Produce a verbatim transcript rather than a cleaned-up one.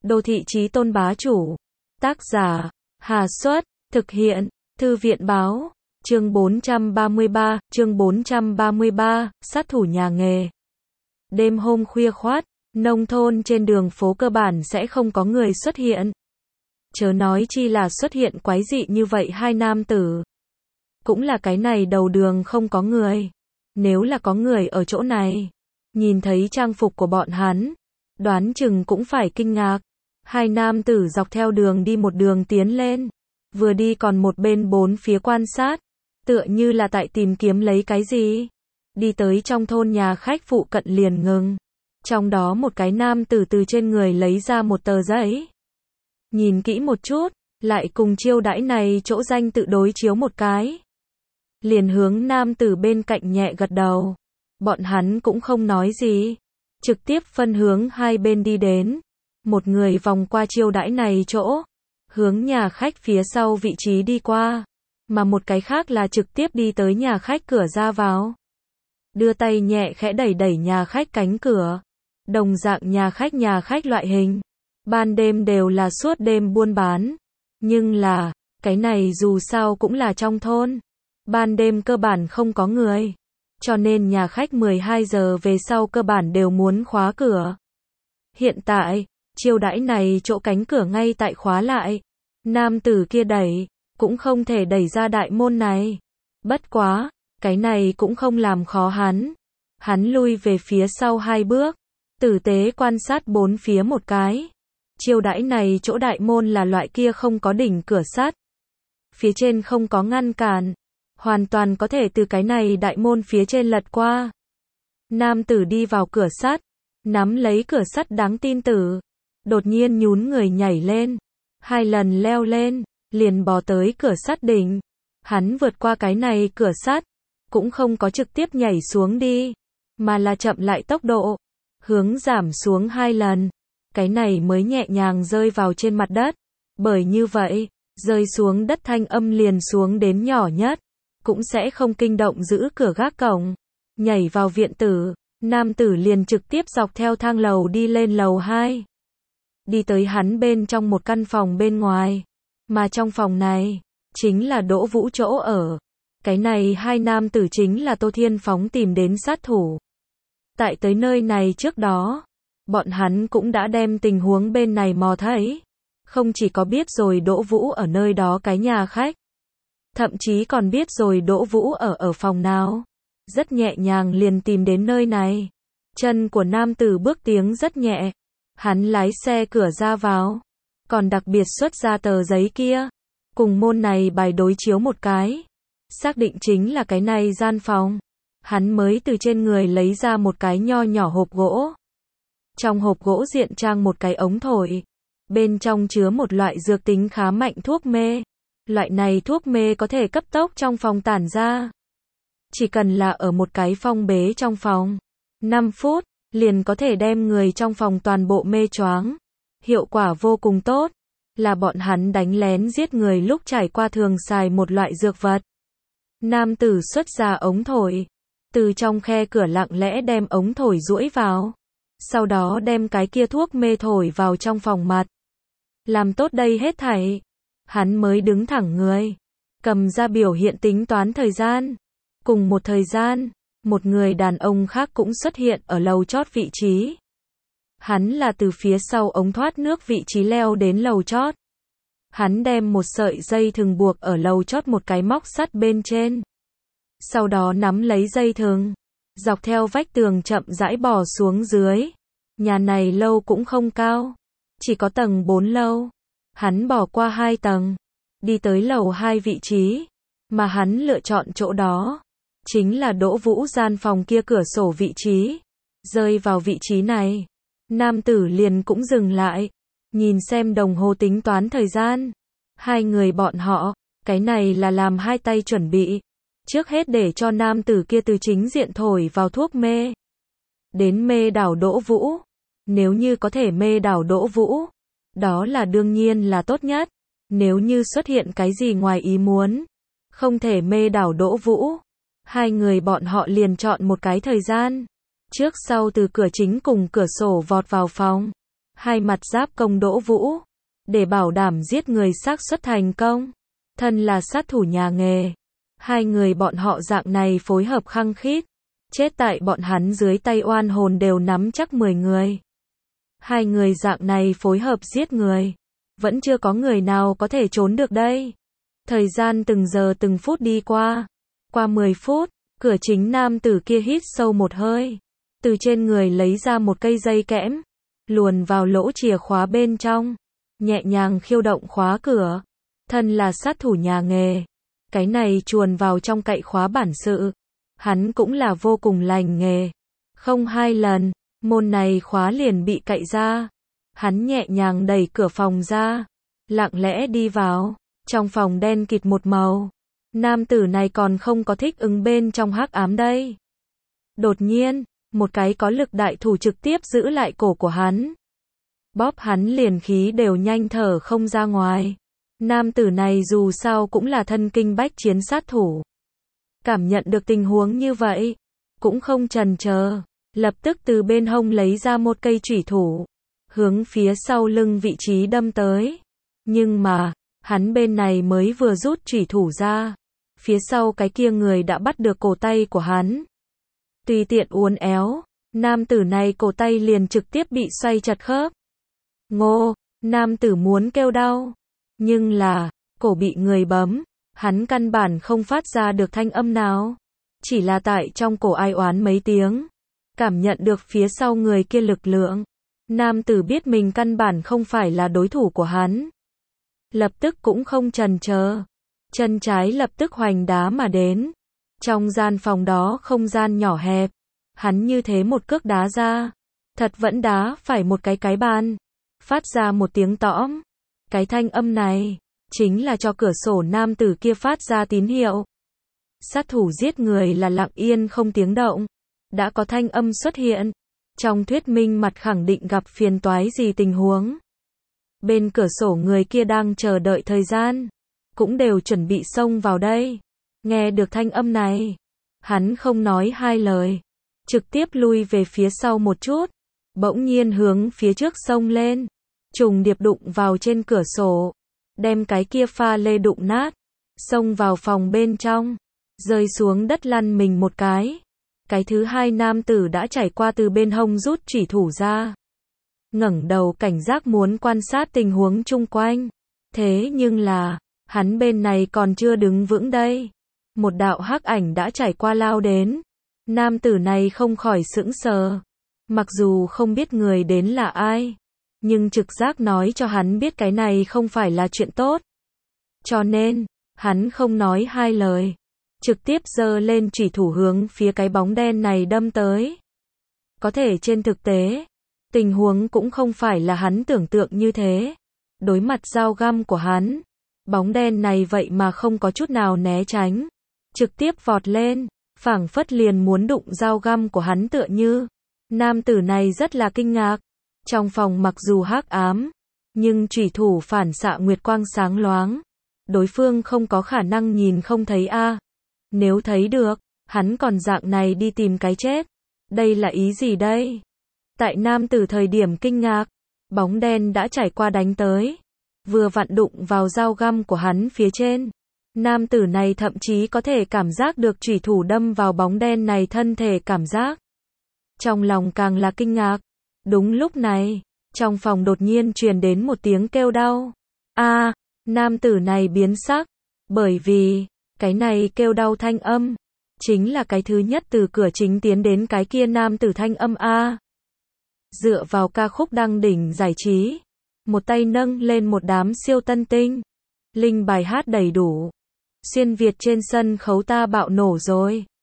Đô thị chí tôn bá chủ. Tác giả, Hà Xuất, thực hiện, Thư viện báo, chương bốn trăm ba mươi ba, chương bốn trăm ba mươi ba, sát thủ nhà nghề. Đêm hôm khuya khoắt, nông thôn trên đường phố cơ bản sẽ không có người xuất hiện. Chớ nói chi là xuất hiện quái dị như vậy hai nam tử. Cũng là cái này đầu đường không có người. Nếu là có người ở chỗ này, nhìn thấy trang phục của bọn hắn, đoán chừng cũng phải kinh ngạc. Hai nam tử dọc theo đường đi một đường tiến lên, vừa đi còn một bên bốn phía quan sát, tựa như là tại tìm kiếm lấy cái gì. Đi tới trong thôn nhà khách phụ cận liền ngừng. Trong đó một cái nam tử từ trên người lấy ra một tờ giấy. Nhìn kỹ một chút, lại cùng chiêu đãi này chỗ danh tự đối chiếu một cái. Liền hướng nam tử bên cạnh nhẹ gật đầu. Bọn hắn cũng không nói gì, trực tiếp phân hướng hai bên đi đến. Một người vòng qua chiêu đãi này chỗ, hướng nhà khách phía sau vị trí đi qua, mà một cái khác là trực tiếp đi tới nhà khách cửa ra vào. Đưa tay nhẹ khẽ đẩy đẩy nhà khách cánh cửa. Đồng dạng nhà khách nhà khách loại hình, ban đêm đều là suốt đêm buôn bán. Nhưng là, cái này dù sao cũng là trong thôn. Ban đêm cơ bản không có người. Cho nên nhà khách mười hai giờ về sau cơ bản đều muốn khóa cửa. Hiện tại, chiêu đãi này chỗ cánh cửa ngay tại khóa lại. Nam tử kia đẩy, cũng không thể đẩy ra đại môn này. Bất quá, cái này cũng không làm khó hắn. Hắn lui về phía sau hai bước, tử tế quan sát bốn phía một cái. Chiêu đãi này chỗ đại môn là loại kia không có đỉnh cửa sắt. Phía trên không có ngăn cản. Hoàn toàn có thể từ cái này đại môn phía trên lật qua. Nam tử đi vào cửa sắt, nắm lấy cửa sắt đáng tin tử. Đột nhiên nhún người nhảy lên. Hai lần leo lên, liền bò tới cửa sắt đỉnh. Hắn vượt qua cái này cửa sắt, cũng không có trực tiếp nhảy xuống đi, mà là chậm lại tốc độ, hướng giảm xuống hai lần. Cái này mới nhẹ nhàng rơi vào trên mặt đất. Bởi như vậy, rơi xuống đất thanh âm liền xuống đến nhỏ nhất, cũng sẽ không kinh động giữ cửa gác cổng. Nhảy vào viện tử, nam tử liền trực tiếp dọc theo thang lầu đi lên lầu hai. Đi tới hắn bên trong một căn phòng bên ngoài. Mà trong phòng này, chính là Đỗ Vũ chỗ ở. Cái này hai nam tử chính là Tô Thiên Phóng tìm đến sát thủ. Tại tới nơi này trước đó, bọn hắn cũng đã đem tình huống bên này mò thấy. Không chỉ có biết rồi Đỗ Vũ ở nơi đó cái nhà khách, thậm chí còn biết rồi Đỗ Vũ ở ở phòng nào. Rất nhẹ nhàng liền tìm đến nơi này. Chân của nam tử bước tiếng rất nhẹ. Hắn lái xe cửa ra vào, còn đặc biệt xuất ra tờ giấy kia, cùng môn này bài đối chiếu một cái. Xác định chính là cái này gian phòng. Hắn mới từ trên người lấy ra một cái nho nhỏ hộp gỗ. Trong hộp gỗ diện trang một cái ống thổi. Bên trong chứa một loại dược tính khá mạnh thuốc mê. Loại này thuốc mê có thể cấp tốc trong phòng tản ra. Chỉ cần là ở một cái phong bế trong phòng, năm phút, liền có thể đem người trong phòng toàn bộ mê choáng. Hiệu quả vô cùng tốt, là bọn hắn đánh lén giết người lúc trải qua thường xài một loại dược vật. Nam tử xuất ra ống thổi, từ trong khe cửa lặng lẽ đem ống thổi duỗi vào. Sau đó đem cái kia thuốc mê thổi vào trong phòng mặt. Làm tốt đây hết thảy, hắn mới đứng thẳng người, cầm ra biểu hiện tính toán thời gian. Cùng một thời gian, một người đàn ông khác cũng xuất hiện ở lầu chót vị trí. Hắn là từ phía sau ống thoát nước vị trí leo đến lầu chót. Hắn đem một sợi dây thừng buộc ở lầu chót một cái móc sắt bên trên. Sau đó nắm lấy dây thừng, dọc theo vách tường chậm rãi bò xuống dưới. Nhà này lâu cũng không cao, chỉ có tầng bốn lâu. Hắn bỏ qua hai tầng, đi tới lầu hai vị trí, mà hắn lựa chọn chỗ đó, chính là Đỗ Vũ gian phòng kia cửa sổ vị trí. Rơi vào vị trí này, nam tử liền cũng dừng lại, nhìn xem đồng hồ tính toán thời gian. Hai người bọn họ, cái này là làm hai tay chuẩn bị, trước hết để cho nam tử kia từ chính diện thổi vào thuốc mê. Đến mê đảo Đỗ Vũ, nếu như có thể mê đảo Đỗ Vũ, đó là đương nhiên là tốt nhất. Nếu như xuất hiện cái gì ngoài ý muốn, không thể mê đảo Đỗ Vũ, hai người bọn họ liền chọn một cái thời gian, trước sau từ cửa chính cùng cửa sổ vọt vào phòng. hai mặt giáp công Đỗ Vũ. Để bảo đảm giết người xác suất thành công, thân là sát thủ nhà nghề, hai người bọn họ dạng này phối hợp khăng khít, chết tại bọn hắn dưới tay oan hồn đều nắm chắc mười người. Hai người dạng này phối hợp giết người, vẫn chưa có người nào có thể trốn được đây. Thời gian từng giờ từng phút đi qua, qua mười phút, cửa chính nam tử kia hít sâu một hơi, từ trên người lấy ra một cây dây kẽm, luồn vào lỗ chìa khóa bên trong, nhẹ nhàng khiêu động khóa cửa. Thân là sát thủ nhà nghề, cái này chuồn vào trong cậy khóa bản sự, hắn cũng là vô cùng lành nghề. Không hai lần, môn này khóa liền bị cậy ra. Hắn nhẹ nhàng đẩy cửa phòng ra, lặng lẽ đi vào. Trong phòng đen kịt một màu, nam tử này còn không có thích ứng bên trong hắc ám đây. Đột nhiên, một cái có lực đại thủ trực tiếp giữ lại cổ của hắn. Bóp hắn liền khí đều nhanh thở không ra ngoài. Nam tử này dù sao cũng là thân kinh bách chiến sát thủ. Cảm nhận được tình huống như vậy, cũng không chần chờ, lập tức từ bên hông lấy ra một cây chủy thủ, hướng phía sau lưng vị trí đâm tới. Nhưng mà, hắn bên này mới vừa rút chủy thủ ra, phía sau cái kia người đã bắt được cổ tay của hắn. Tùy tiện uốn éo, nam tử này cổ tay liền trực tiếp bị xoay chặt khớp. Ngô, nam tử muốn kêu đau, nhưng là, cổ bị người bấm, hắn căn bản không phát ra được thanh âm nào. Chỉ là tại trong cổ ai oán mấy tiếng, cảm nhận được phía sau người kia lực lượng. Nam tử biết mình căn bản không phải là đối thủ của hắn. Lập tức cũng không chần chờ, chân trái lập tức hoành đá mà đến. Trong gian phòng đó không gian nhỏ hẹp, hắn như thế một cước đá ra, thật vẫn đá phải một cái cái bàn, phát ra một tiếng tõm. Cái thanh âm này, chính là cho cửa sổ nam tử kia phát ra tín hiệu. Sát thủ giết người là lặng yên không tiếng động, đã có thanh âm xuất hiện, trong thuyết minh mặt khẳng định gặp phiền toái gì tình huống. Bên cửa sổ người kia đang chờ đợi thời gian, cũng đều chuẩn bị xông vào đây. Nghe được thanh âm này, hắn không nói hai lời, trực tiếp lui về phía sau một chút, bỗng nhiên hướng phía trước xông lên, trùng điệp đụng vào trên cửa sổ, đem cái kia pha lê đụng nát, xông vào phòng bên trong, rơi xuống đất lăn mình một cái. Cái thứ hai nam tử đã trải qua từ bên hông rút chủy thủ ra, ngẩng đầu cảnh giác muốn quan sát tình huống chung quanh. Thế nhưng là, hắn bên này còn chưa đứng vững đây. Một đạo hắc ảnh đã trải qua lao đến. Nam tử này không khỏi sững sờ. Mặc dù không biết người đến là ai, nhưng trực giác nói cho hắn biết cái này không phải là chuyện tốt. Cho nên, hắn không nói hai lời, trực tiếp giơ lên chủy thủ hướng phía cái bóng đen này đâm tới. Có thể trên thực tế, tình huống cũng không phải là hắn tưởng tượng như thế. Đối mặt dao găm của hắn, bóng đen này vậy mà không có chút nào né tránh, trực tiếp vọt lên, phảng phất liền muốn đụng dao găm của hắn tựa như. Nam tử này rất là kinh ngạc. Trong phòng mặc dù hắc ám, nhưng chủy thủ phản xạ nguyệt quang sáng loáng. Đối phương không có khả năng nhìn không thấy a. À. Nếu thấy được, hắn còn dạng này đi tìm cái chết. Đây là ý gì đây? Tại nam tử thời điểm kinh ngạc, bóng đen đã trải qua đánh tới, vừa vặn đụng vào dao găm của hắn phía trên. Nam tử này thậm chí có thể cảm giác được chủy thủ đâm vào bóng đen này thân thể cảm giác. Trong lòng càng là kinh ngạc. Đúng lúc này, trong phòng đột nhiên truyền đến một tiếng kêu đau. A, à, nam tử này biến sắc, bởi vì, cái này kêu đau thanh âm, chính là cái thứ nhất từ cửa chính tiến đến cái kia nam tử thanh âm A. Dựa vào ca khúc đăng đỉnh giải trí, một tay nâng lên một đám siêu tân tinh, linh bài hát đầy đủ, xuyên Việt trên sân khấu ta bạo nổ rồi.